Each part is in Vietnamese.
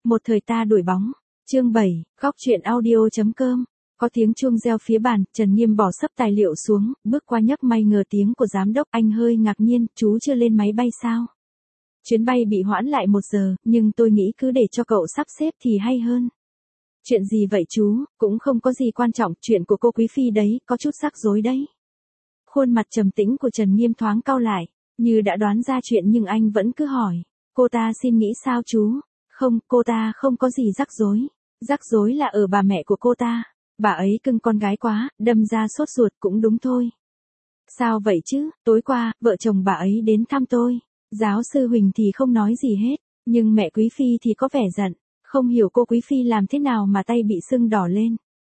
Một thời ta đuổi bóng. Chương 7, góc truyện audio.com. Có tiếng chuông reo phía bàn, Trần Nghiêm bỏ sấp tài liệu xuống, bước qua nhấc may ngờ tiếng của giám đốc. Anh hơi ngạc nhiên, chú chưa lên máy bay sao? Chuyến bay bị hoãn lại 1 giờ, nhưng tôi nghĩ cứ để cho cậu sắp xếp thì hay hơn. Chuyện gì vậy chú? Cũng không có gì quan trọng, chuyện của cô Quý Phi đấy, có chút rắc rối đấy. Khuôn mặt trầm tĩnh của Trần Nghiêm thoáng cau lại, như đã đoán ra chuyện nhưng anh vẫn cứ hỏi. Cô ta xin nghĩ sao chú? Không, cô ta không có gì rắc rối. Rắc rối là ở bà mẹ của cô ta. Bà ấy cưng con gái quá, đâm ra sốt ruột cũng đúng thôi. Sao vậy chứ? Tối qua, vợ chồng bà ấy đến thăm tôi. Giáo sư Huỳnh thì không nói gì hết, nhưng mẹ Quý Phi thì có vẻ giận. Không hiểu cô Quý Phi làm thế nào mà tay bị sưng đỏ lên.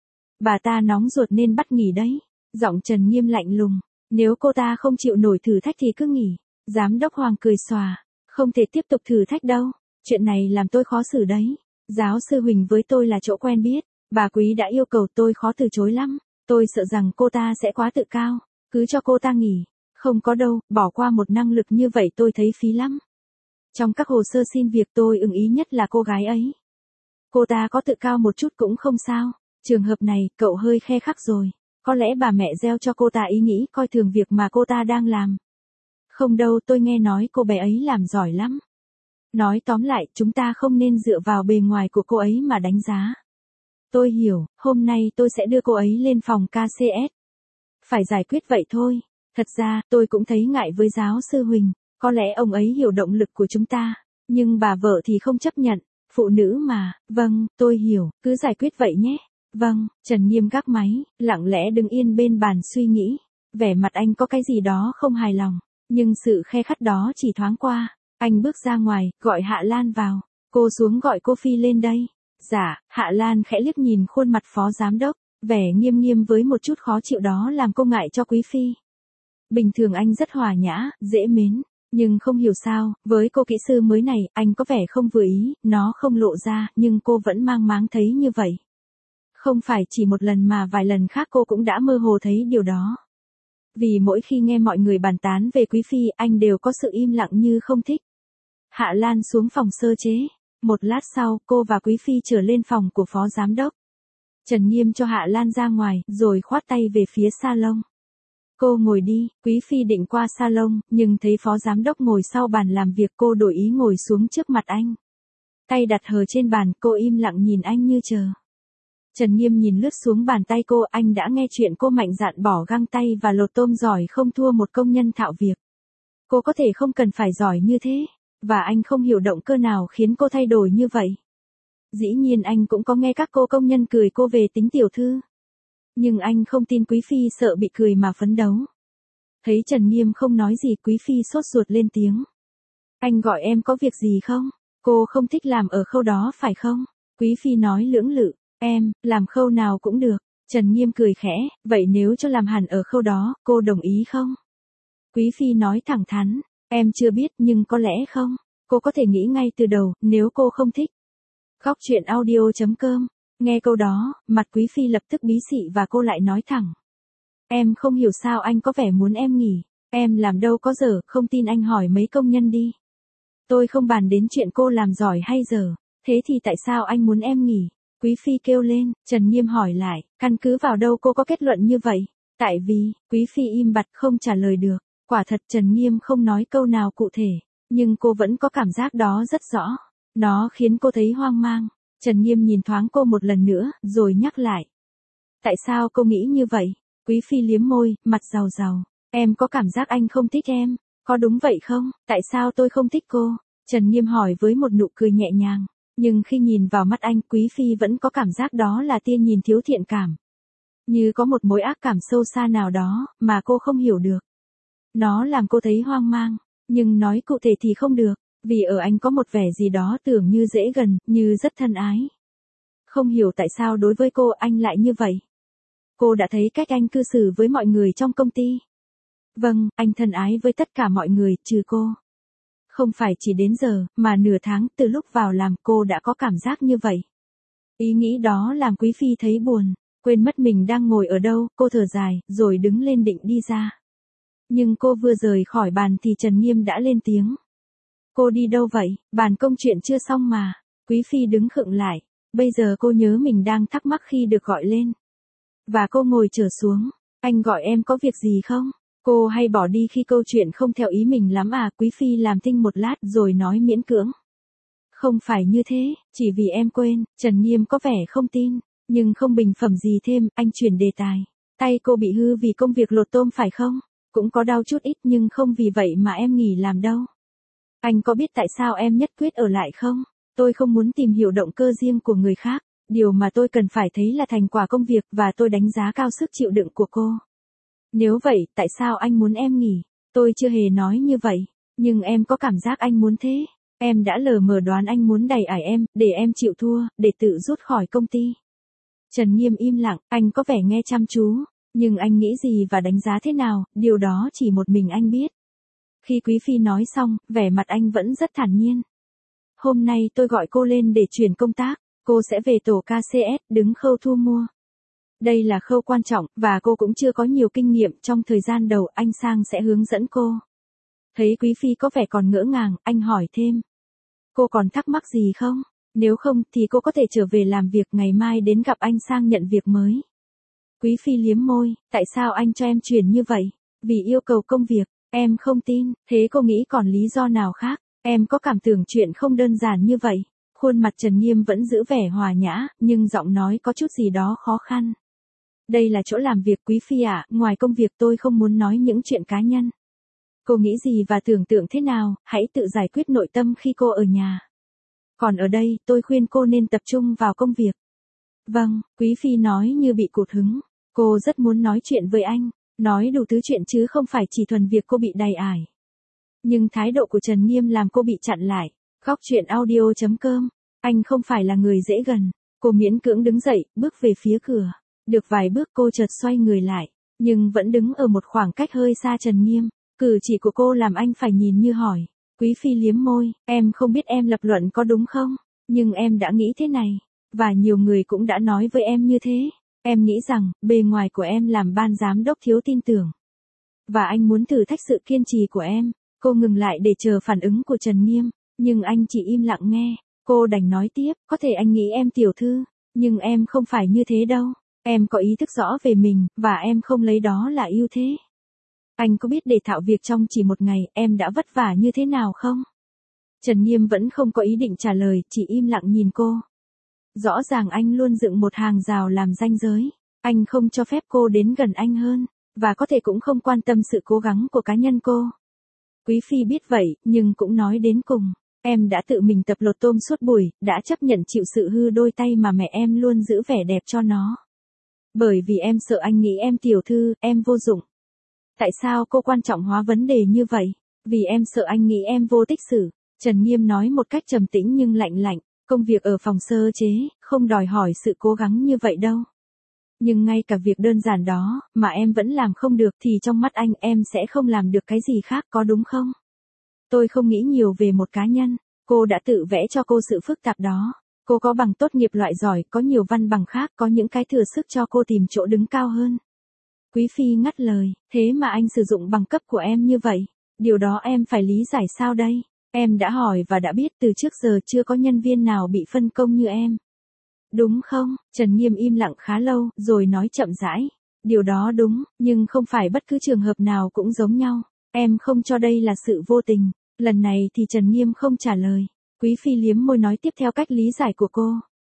Bà ta nóng ruột nên bắt nghỉ đấy. Giọng Trần Nghiêm lạnh lùng. Nếu cô ta không chịu nổi thử thách thì cứ nghỉ. Giám đốc Hoàng cười xòa. Không thể tiếp tục thử thách đâu. Chuyện này làm tôi khó xử đấy. Giáo sư Huỳnh với tôi là chỗ quen biết. Bà Quý đã yêu cầu tôi khó từ chối lắm. Tôi sợ rằng cô ta sẽ quá tự cao. Cứ cho cô ta nghỉ. Không có đâu, bỏ qua một năng lực như vậy tôi thấy phí lắm. Trong các hồ sơ xin việc tôi ưng ý nhất là cô gái ấy. Cô ta có tự cao một chút cũng không sao. Trường hợp này, cậu hơi khe khắc rồi. Có lẽ bà mẹ gieo cho cô ta ý nghĩ coi thường việc mà cô ta đang làm. Không đâu, tôi nghe nói cô bé ấy làm giỏi lắm. Nói tóm lại, chúng ta không nên dựa vào bề ngoài của cô ấy mà đánh giá. Tôi hiểu, hôm nay tôi sẽ đưa cô ấy lên phòng KCS. Phải giải quyết vậy thôi. Thật ra, tôi cũng thấy ngại với giáo sư Huỳnh. Có lẽ ông ấy hiểu động lực của chúng ta. Nhưng bà vợ thì không chấp nhận. Phụ nữ mà, vâng, tôi hiểu, cứ giải quyết vậy nhé. Vâng, Trần Nghiêm gác máy, lặng lẽ đứng yên bên bàn suy nghĩ. Vẻ mặt anh có cái gì đó không hài lòng. Nhưng sự khe khắt đó chỉ thoáng qua. Anh bước ra ngoài, gọi Hạ Lan vào. Cô xuống gọi cô Phi lên đây. Dạ, Hạ Lan khẽ liếc nhìn khuôn mặt phó giám đốc. Vẻ nghiêm nghiêm với một chút khó chịu đó làm cô ngại cho Quý Phi. Bình thường anh rất hòa nhã, dễ mến. Nhưng không hiểu sao, với cô kỹ sư mới này, anh có vẻ không vừa ý, nó không lộ ra, nhưng cô vẫn mang máng thấy như vậy. Không phải chỉ một lần mà vài lần khác cô cũng đã mơ hồ thấy điều đó. Vì mỗi khi nghe mọi người bàn tán về Quý Phi, anh đều có sự im lặng như không thích. Hạ Lan xuống phòng sơ chế. Một lát sau, cô và Quý Phi trở lên phòng của phó giám đốc. Trần Nghiêm cho Hạ Lan ra ngoài, rồi khoát tay về phía salon. Cô ngồi đi, Quý Phi định qua salon, nhưng thấy phó giám đốc ngồi sau bàn làm việc, cô đổi ý ngồi xuống trước mặt anh. Tay đặt hờ trên bàn, cô im lặng nhìn anh như chờ. Trần Nghiêm nhìn lướt xuống bàn tay cô, anh đã nghe chuyện cô mạnh dạn bỏ găng tay và lột tôm giỏi không thua một công nhân thạo việc. Cô có thể không cần phải giỏi như thế, và anh không hiểu động cơ nào khiến cô thay đổi như vậy. Dĩ nhiên anh cũng có nghe các cô công nhân cười cô về tính tiểu thư. Nhưng anh không tin Quý Phi sợ bị cười mà phấn đấu. Thấy Trần Nghiêm không nói gì, Quý Phi sốt ruột lên tiếng. Anh gọi em có việc gì không? Cô không thích làm ở khâu đó phải không? Quý Phi nói lưỡng lự. Em, làm khâu nào cũng được. Trần Nghiêm cười khẽ, vậy nếu cho làm hẳn ở khâu đó, cô đồng ý không? Quý Phi nói thẳng thắn, em chưa biết nhưng có lẽ không. Cô có thể nghĩ ngay từ đầu, nếu cô không thích. Góc truyện audio.com. Nghe câu đó, mặt Quý Phi lập tức bí xị và cô lại nói thẳng. Em không hiểu sao anh có vẻ muốn em nghỉ. Em làm đâu có dở, không tin anh hỏi mấy công nhân đi. Tôi không bàn đến chuyện cô làm giỏi hay dở. Thế thì tại sao anh muốn em nghỉ? Quý Phi kêu lên. Trần Nghiêm hỏi lại, căn cứ vào đâu cô có kết luận như vậy? Tại vì, Quý Phi im bặt không trả lời được. Quả thật Trần Nghiêm không nói câu nào cụ thể, nhưng cô vẫn có cảm giác đó rất rõ. Nó khiến cô thấy hoang mang. Trần Nghiêm nhìn thoáng cô một lần nữa, rồi nhắc lại. Tại sao cô nghĩ như vậy? Quý Phi liếm môi, mặt rào rào. Em có cảm giác anh không thích em. Có đúng vậy không? Tại sao tôi không thích cô? Trần Nghiêm hỏi với một nụ cười nhẹ nhàng. Nhưng khi nhìn vào mắt anh, Quý Phi vẫn có cảm giác đó là tia nhìn thiếu thiện cảm. Như có một mối ác cảm sâu xa nào đó, mà cô không hiểu được. Nó làm cô thấy hoang mang. Nhưng nói cụ thể thì không được. Vì ở anh có một vẻ gì đó tưởng như dễ gần, như rất thân ái. Không hiểu tại sao đối với cô anh lại như vậy. Cô đã thấy cách anh cư xử với mọi người trong công ty. Vâng, anh thân ái với tất cả mọi người, trừ cô. Không phải chỉ đến giờ, mà nửa tháng từ lúc vào làm cô đã có cảm giác như vậy. Ý nghĩ đó làm Quý Phi thấy buồn, quên mất mình đang ngồi ở đâu, cô thở dài, rồi đứng lên định đi ra. Nhưng cô vừa rời khỏi bàn thì Trần Nghiêm đã lên tiếng. Cô đi đâu vậy? Bàn công chuyện chưa xong mà. Quý phi đứng khựng lại. Bây giờ cô nhớ mình đang thắc mắc khi được gọi lên. Và cô ngồi trở xuống. Anh gọi em có việc gì không? Cô hay bỏ đi khi câu chuyện không theo ý mình lắm à? Quý phi làm thinh một lát rồi nói miễn cưỡng. Không phải như thế, chỉ vì em quên. Trần Nghiêm có vẻ không tin, nhưng không bình phẩm gì thêm. Anh chuyển đề tài. Tay cô bị hư vì công việc lột tôm phải không? Cũng có đau chút ít nhưng không vì vậy mà em nghỉ làm đâu. Anh có biết tại sao em nhất quyết ở lại không? Tôi không muốn tìm hiểu động cơ riêng của người khác. Điều mà tôi cần phải thấy là thành quả công việc và tôi đánh giá cao sức chịu đựng của cô. Nếu vậy, tại sao anh muốn em nghỉ? Tôi chưa hề nói như vậy. Nhưng em có cảm giác anh muốn thế. Em đã lờ mờ đoán anh muốn đày ải em, để em chịu thua, để tự rút khỏi công ty. Trần Nghiêm im lặng, anh có vẻ nghe chăm chú. Nhưng anh nghĩ gì và đánh giá thế nào, điều đó chỉ một mình anh biết. Khi Quý phi nói xong, vẻ mặt anh vẫn rất thản nhiên. Hôm nay tôi gọi cô lên để chuyển công tác, cô sẽ về tổ KCS, đứng khâu thu mua. Đây là khâu quan trọng, và cô cũng chưa có nhiều kinh nghiệm trong thời gian đầu, anh sang sẽ hướng dẫn cô. Thấy Quý phi có vẻ còn ngỡ ngàng, anh hỏi thêm. Cô còn thắc mắc gì không? Nếu không thì cô có thể trở về làm việc ngày mai đến gặp anh sang nhận việc mới. Quý phi liếm môi, tại sao anh cho em chuyển như vậy? Vì yêu cầu công việc, em không tin, thế cô nghĩ còn lý do nào khác? Em có cảm tưởng chuyện không đơn giản như vậy. Khuôn mặt Trần Nghiêm vẫn giữ vẻ hòa nhã, nhưng giọng nói có chút gì đó khó khăn. Đây là chỗ làm việc Quý phi ạ, ngoài công việc tôi không muốn nói những chuyện cá nhân. Cô nghĩ gì và tưởng tượng thế nào, hãy tự giải quyết nội tâm khi cô ở nhà. Còn ở đây, tôi khuyên cô nên tập trung vào công việc. Vâng, Quý phi nói như bị cụt hứng. Cô rất muốn nói chuyện với anh, nói đủ thứ chuyện chứ không phải chỉ thuần việc cô bị đày ải. Nhưng thái độ của Trần Nghiêm làm cô bị chặn lại. Góc chuyện audio.com. Anh không phải là người dễ gần. Cô miễn cưỡng đứng dậy, bước về phía cửa. Được vài bước cô chợt xoay người lại, nhưng vẫn đứng ở một khoảng cách hơi xa Trần Nghiêm. Cử chỉ của cô làm anh phải nhìn như hỏi. Quý phi liếm môi, em không biết em lập luận có đúng không? Nhưng em đã nghĩ thế này. Và nhiều người cũng đã nói với em như thế. Em nghĩ rằng, bề ngoài của em làm ban giám đốc thiếu tin tưởng. Và anh muốn thử thách sự kiên trì của em. Cô ngừng lại để chờ phản ứng của Trần Nghiêm, nhưng anh chỉ im lặng nghe. Cô đành nói tiếp, có thể anh nghĩ em tiểu thư, nhưng em không phải như thế đâu. Em có ý thức rõ về mình, và em không lấy đó là ưu thế. Anh có biết để thạo việc trong chỉ một ngày, em đã vất vả như thế nào không? Trần Nghiêm vẫn không có ý định trả lời, chỉ im lặng nhìn cô. Rõ ràng anh luôn dựng một hàng rào làm ranh giới. Anh không cho phép cô đến gần anh hơn, và có thể cũng không quan tâm sự cố gắng của cá nhân cô. Quý phi biết vậy, nhưng cũng nói đến cùng. Em đã tự mình tập lột tôm suốt buổi, đã chấp nhận chịu sự hư đôi tay mà mẹ em luôn giữ vẻ đẹp cho nó. Bởi vì em sợ anh nghĩ em tiểu thư, em vô dụng. Tại sao cô quan trọng hóa vấn đề như vậy? Vì em sợ anh nghĩ em vô tích sự. Trần Nghiêm nói một cách trầm tĩnh nhưng lạnh lạnh. Công việc ở phòng sơ chế, không đòi hỏi sự cố gắng như vậy đâu. Nhưng ngay cả việc đơn giản đó, mà em vẫn làm không được thì trong mắt anh em sẽ không làm được cái gì khác, có đúng không? Tôi không nghĩ nhiều về một cá nhân. Cô đã tự vẽ cho cô sự phức tạp đó. Cô có bằng tốt nghiệp loại giỏi, có nhiều văn bằng khác, có những cái thừa sức cho cô tìm chỗ đứng cao hơn. Quý phi ngắt lời, thế mà anh sử dụng bằng cấp của em như vậy. Điều đó em phải lý giải sao đây? Em đã hỏi và đã biết từ trước giờ chưa có nhân viên nào bị phân công như em. Đúng không? Trần Nghiêm im lặng khá lâu, rồi nói chậm rãi. Điều đó đúng, nhưng không phải bất cứ trường hợp nào cũng giống nhau. Em không cho đây là sự vô tình. Lần này thì Trần Nghiêm không trả lời. Quý phi liếm môi nói tiếp theo cách lý giải của cô.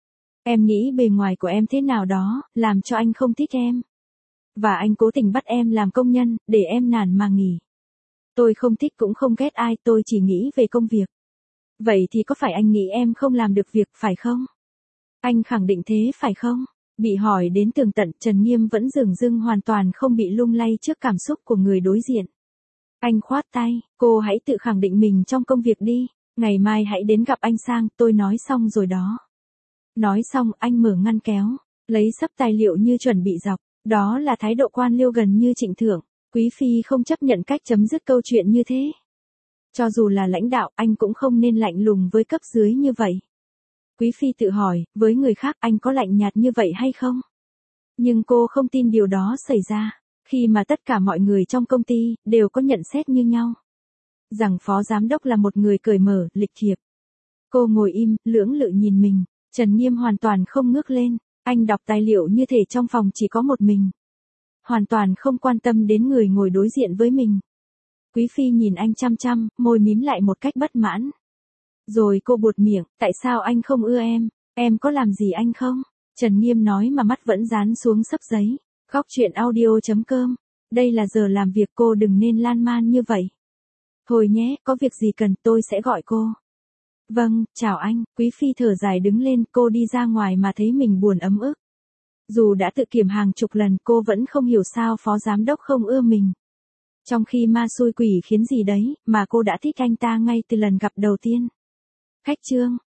Em nghĩ bề ngoài của em thế nào đó, làm cho anh không thích em. Và anh cố tình bắt em làm công nhân, để em nản mà nghỉ. Tôi không thích cũng không ghét ai, tôi chỉ nghĩ về công việc. Vậy thì có phải anh nghĩ em không làm được việc, phải không? Anh khẳng định thế phải không? Bị hỏi đến tường tận, Trần Nghiêm vẫn dửng dưng hoàn toàn không bị lung lay trước cảm xúc của người đối diện. Anh khoát tay, cô hãy tự khẳng định mình trong công việc đi. Ngày mai hãy đến gặp anh Sang, tôi nói xong rồi đó. Nói xong, anh mở ngăn kéo, lấy sấp tài liệu như chuẩn bị dọc. Đó là thái độ quan liêu gần như trịnh thượng. Quý phi không chấp nhận cách chấm dứt câu chuyện như thế. Cho dù là lãnh đạo, anh cũng không nên lạnh lùng với cấp dưới như vậy. Quý phi tự hỏi, với người khác anh có lạnh nhạt như vậy hay không? Nhưng cô không tin điều đó xảy ra, khi mà tất cả mọi người trong công ty đều có nhận xét như nhau. Rằng phó giám đốc là một người cởi mở, lịch thiệp. Cô ngồi im, lưỡng lự nhìn mình. Trần Nghiêm hoàn toàn không ngước lên. Anh đọc tài liệu như thể trong phòng chỉ có một mình. Hoàn toàn không quan tâm đến người ngồi đối diện với mình. Quý phi nhìn anh chăm chăm, môi mím lại một cách bất mãn. Rồi cô buột miệng, tại sao anh không ưa em? Em có làm gì anh không? Trần Nghiêm nói mà mắt vẫn dán xuống xấp giấy. Góc truyện audio.com. Đây là giờ làm việc, cô đừng nên lan man như vậy. Thôi nhé, có việc gì cần tôi sẽ gọi cô. Vâng, chào anh. Quý phi thở dài đứng lên, cô đi ra ngoài mà thấy mình buồn ấm ức. Dù đã tự kiểm hàng chục lần, cô vẫn không hiểu sao phó giám đốc không ưa mình. Trong khi ma xui quỷ khiến gì đấy, mà cô đã thích anh ta ngay từ lần gặp đầu tiên. Khách trương.